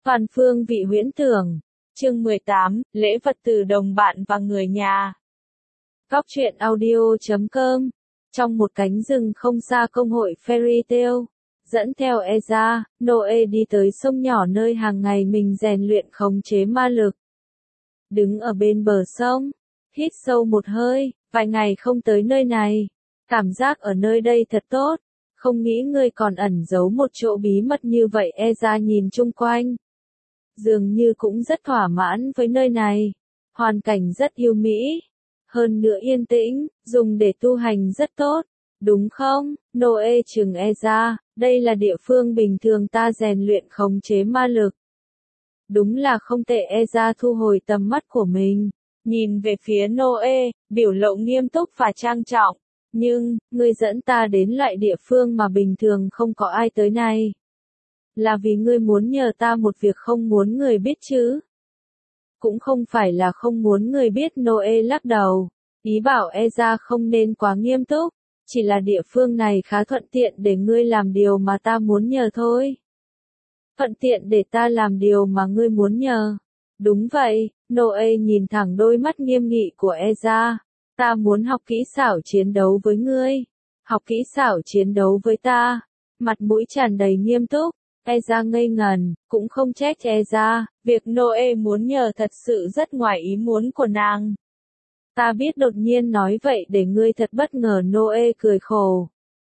Toàn phương vị huyễn tưởng. Chương 18, lễ vật từ đồng bạn và người nhà. Góc truyện audio.com. Trong một cánh rừng không xa công hội Fairy Tail, dẫn theo Eza, Noe đi tới sông nhỏ nơi hàng ngày mình rèn luyện khống chế ma lực. Đứng ở bên bờ sông, hít sâu một hơi, vài ngày không tới nơi này. Cảm giác ở nơi đây thật tốt, không nghĩ ngươi còn ẩn giấu một chỗ bí mật như vậy. Eza nhìn chung quanh, dường như cũng rất thỏa mãn với nơi này. Hoàn cảnh rất yêu mỹ, hơn nữa yên tĩnh, dùng để tu hành rất tốt, đúng không? Noe trừng Eza, đây là địa phương bình thường ta rèn luyện khống chế ma lực. Đúng là không tệ. Eza thu hồi tầm mắt của mình, nhìn về phía Noe, biểu lộ nghiêm túc và trang trọng. Nhưng, ngươi dẫn ta đến loại địa phương mà bình thường không có ai tới này. Là vì ngươi muốn nhờ ta một việc không muốn người biết chứ? Cũng không phải là không muốn người biết. Noe lắc đầu, ý bảo Eza không nên quá nghiêm túc, chỉ là địa phương này khá thuận tiện để ngươi làm điều mà ta muốn nhờ thôi. Thuận tiện để ta làm điều mà ngươi muốn nhờ. Đúng vậy. Noe nhìn thẳng đôi mắt nghiêm nghị của Eza. Ta muốn học kỹ xảo chiến đấu với ngươi. Học kỹ xảo chiến đấu với ta. Mặt mũi tràn đầy nghiêm túc. Eza ngây ngần, cũng không trách Eza, việc Noe muốn nhờ thật sự rất ngoài ý muốn của nàng. Ta biết đột nhiên nói vậy để ngươi thật bất ngờ. Noe cười khổ.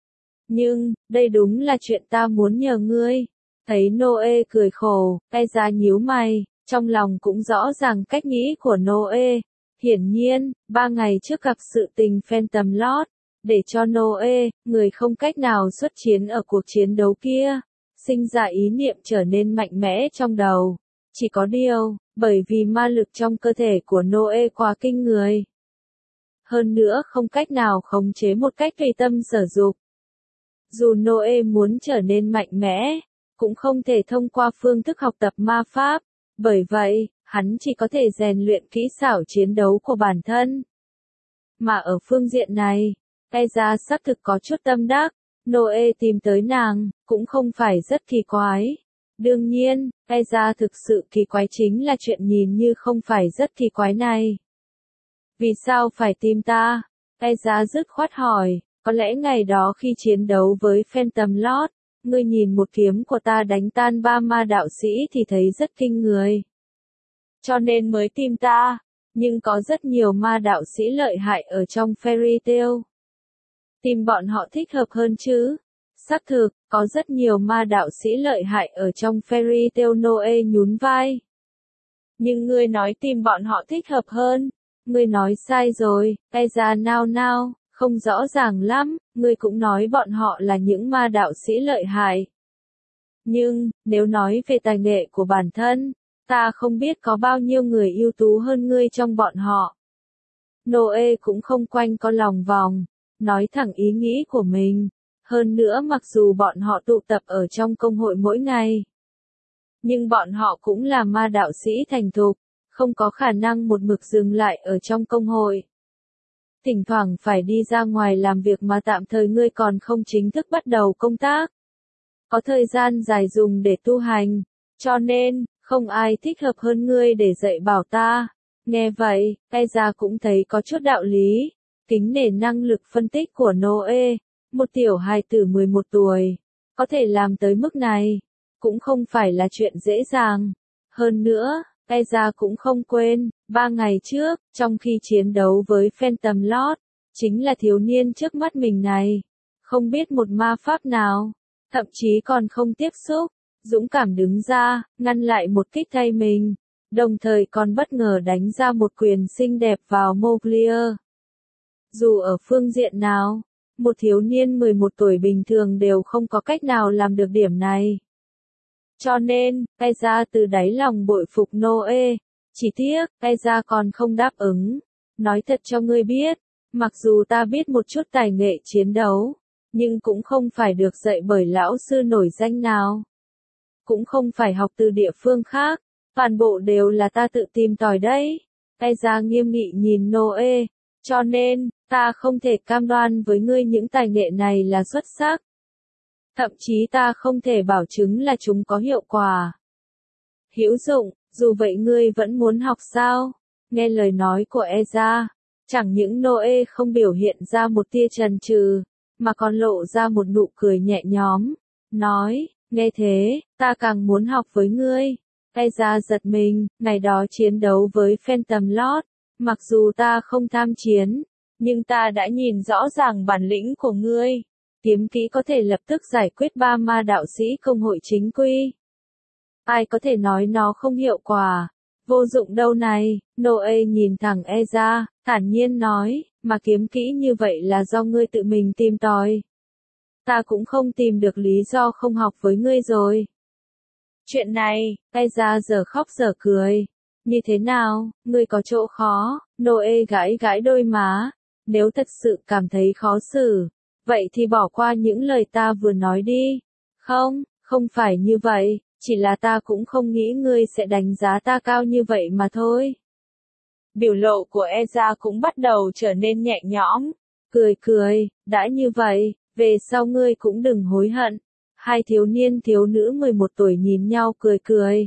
Nhưng, đây đúng là chuyện ta muốn nhờ ngươi. Thấy Noe cười khổ, Eza nhíu mày, trong lòng cũng rõ ràng cách nghĩ của Noe. Hiển nhiên, 3 ngày trước gặp sự tình Phantom Lord, để cho Noe, người không cách nào xuất chiến ở cuộc chiến đấu kia, sinh ra ý niệm trở nên mạnh mẽ trong đầu. Chỉ có điều, bởi vì ma lực trong cơ thể của Noe quá kinh người. Hơn nữa không cách nào khống chế một cách tùy tâm sở dục. Dù Noe muốn trở nên mạnh mẽ, cũng không thể thông qua phương thức học tập ma pháp. Bởi vậy, hắn chỉ có thể rèn luyện kỹ xảo chiến đấu của bản thân. Mà ở phương diện này, Eza xác thực có chút tâm đắc. Noe tìm tới nàng, cũng không phải rất kỳ quái. Đương nhiên, Eza thực sự kỳ quái chính là chuyện nhìn như không phải rất kỳ quái này. Vì sao phải tìm ta? Eza dứt khoát hỏi, có lẽ ngày đó khi chiến đấu với Phantom Lord, ngươi nhìn một kiếm của ta đánh tan 3 ma đạo sĩ thì thấy rất kinh người. Cho nên mới tìm ta, nhưng có rất nhiều ma đạo sĩ lợi hại ở trong Fairy Tail. Tìm bọn họ thích hợp hơn chứ? Xác thực, có rất nhiều ma đạo sĩ lợi hại ở trong Fairy Tail. Noe nhún vai. Nhưng ngươi nói tìm bọn họ thích hợp hơn. Ngươi nói sai rồi. Eza nao nao, không rõ ràng lắm. Ngươi cũng nói bọn họ là những ma đạo sĩ lợi hại. Nhưng, nếu nói về tài nghệ của bản thân, ta không biết có bao nhiêu người ưu tú hơn ngươi trong bọn họ. Noe cũng không quanh co lòng vòng, nói thẳng ý nghĩ của mình. Hơn nữa mặc dù bọn họ tụ tập ở trong công hội mỗi ngày, nhưng bọn họ cũng là ma đạo sĩ thành thục, không có khả năng một mực dừng lại ở trong công hội. Thỉnh thoảng phải đi ra ngoài làm việc mà tạm thời ngươi còn không chính thức bắt đầu công tác. Có thời gian dài dùng để tu hành, cho nên, không ai thích hợp hơn ngươi để dạy bảo ta. Nghe vậy, Eza cũng thấy có chút đạo lý, kính nể năng lực phân tích của Noe. Một tiểu hài tử 11 tuổi, có thể làm tới mức này, cũng không phải là chuyện dễ dàng. Hơn nữa, Eza cũng không quên, 3 ngày trước, trong khi chiến đấu với Phantom Lord, chính là thiếu niên trước mắt mình này, không biết một ma pháp nào, thậm chí còn không tiếp xúc, dũng cảm đứng ra, ngăn lại một kích thay mình, đồng thời còn bất ngờ đánh ra một quyền xinh đẹp vào Mowgli. Dù ở phương diện nào, một thiếu niên 11 tuổi bình thường đều không có cách nào làm được điểm này. Cho nên, Eza từ đáy lòng bội phục Noe. Chỉ tiếc, Eza còn không đáp ứng. Nói thật cho ngươi biết, mặc dù ta biết một chút tài nghệ chiến đấu, nhưng cũng không phải được dạy bởi lão sư nổi danh nào. Cũng không phải học từ địa phương khác, toàn bộ đều là ta tự tìm tòi đấy. Eza nghiêm nghị nhìn Noe, cho nên, ta không thể cam đoan với ngươi những tài nghệ này là xuất sắc. Thậm chí ta không thể bảo chứng là chúng có hiệu quả. Hữu dụng, dù vậy ngươi vẫn muốn học sao? Nghe lời nói của Eza, chẳng những Noe không biểu hiện ra một tia chần chừ, mà còn lộ ra một nụ cười nhẹ nhõm, nói, nghe thế, ta càng muốn học với ngươi. Eza giật mình, ngày đó chiến đấu với Phantom Lord, mặc dù ta không tham chiến, nhưng ta đã nhìn rõ ràng bản lĩnh của ngươi. Kiếm kỹ có thể lập tức giải quyết 3 ma đạo sĩ công hội chính quy. Ai có thể nói nó không hiệu quả? Vô dụng đâu này. Noe nhìn thẳng Eza, thản nhiên nói, mà kiếm kỹ như vậy là do ngươi tự mình tìm tòi. Ta cũng không tìm được lý do không học với ngươi rồi. Chuyện này, Eza giờ khóc giờ cười. Như thế nào, ngươi có chỗ khó? Noe gãi gãi đôi má. Nếu thật sự cảm thấy khó xử, vậy thì bỏ qua những lời ta vừa nói đi. Không, không phải như vậy, chỉ là ta cũng không nghĩ ngươi sẽ đánh giá ta cao như vậy mà thôi. Biểu lộ của Eza cũng bắt đầu trở nên nhẹ nhõm. Cười cười, đã như vậy, về sau ngươi cũng đừng hối hận. Hai thiếu niên thiếu nữ 11 tuổi nhìn nhau cười cười.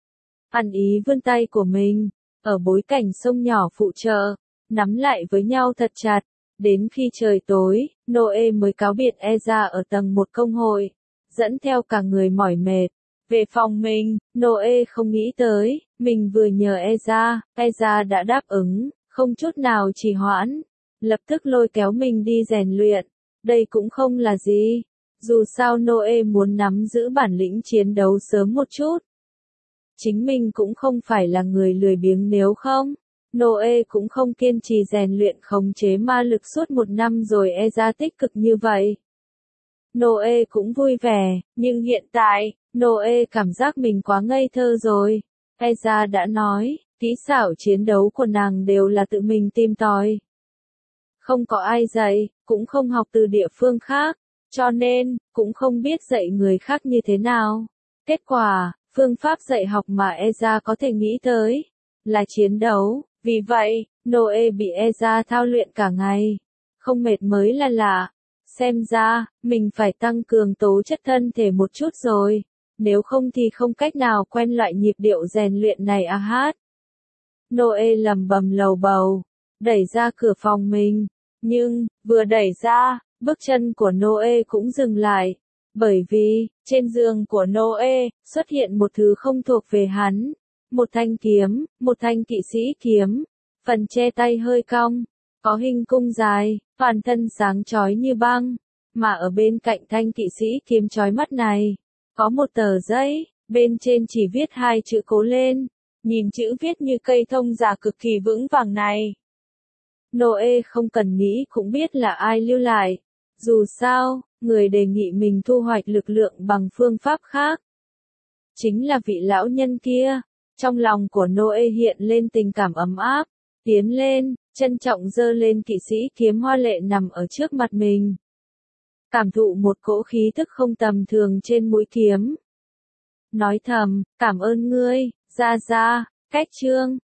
Ăn ý vươn tay của mình, ở bối cảnh sông nhỏ phụ trợ, nắm lại với nhau thật chặt. Đến khi trời tối, Noe mới cáo biệt Eza ở tầng 1 công hội, dẫn theo cả người mỏi mệt. Về phòng mình, Noe không nghĩ tới, mình vừa nhờ Eza đã đáp ứng, không chút nào trì hoãn, lập tức lôi kéo mình đi rèn luyện. Đây cũng không là gì, dù sao Noe muốn nắm giữ bản lĩnh chiến đấu sớm một chút. Chính mình cũng không phải là người lười biếng nếu không. Noe cũng không kiên trì rèn luyện khống chế ma lực suốt 1 năm rồi Eza tích cực như vậy. Noe cũng vui vẻ, nhưng hiện tại, Noe cảm giác mình quá ngây thơ rồi. Eza đã nói, kỹ xảo chiến đấu của nàng đều là tự mình tìm tòi. Không có ai dạy, cũng không học từ địa phương khác, cho nên, cũng không biết dạy người khác như thế nào. Kết quả, phương pháp dạy học mà Eza có thể nghĩ tới, là chiến đấu. Vì vậy, Noe bị Eza thao luyện cả ngày. Không mệt mới là lạ. Xem ra, mình phải tăng cường tố chất thân thể một chút rồi. Nếu không thì không cách nào quen loại nhịp điệu rèn luyện này à hát. Noe lầm bầm lầu bầu, đẩy ra cửa phòng mình. Nhưng, vừa đẩy ra, bước chân của Noe cũng dừng lại. Bởi vì, trên giường của Noe, xuất hiện một thứ không thuộc về hắn. Một thanh kiếm, một thanh kỵ sĩ kiếm, phần che tay hơi cong, có hình cung dài, toàn thân sáng chói như băng, mà ở bên cạnh thanh kỵ sĩ kiếm chói mắt này, có một tờ giấy, bên trên chỉ viết 2 chữ cố lên, nhìn chữ viết như cây thông già cực kỳ vững vàng này. Noe không cần nghĩ cũng biết là ai lưu lại, dù sao, người đề nghị mình thu hoạch lực lượng bằng phương pháp khác. Chính là vị lão nhân kia. Trong lòng của Noe hiện lên tình cảm ấm áp, tiến lên, trân trọng giơ lên kỵ sĩ kiếm hoa lệ nằm ở trước mặt mình. Cảm thụ một cỗ khí tức không tầm thường trên mũi kiếm. Nói thầm, cảm ơn ngươi, Ra Ra, cách chương.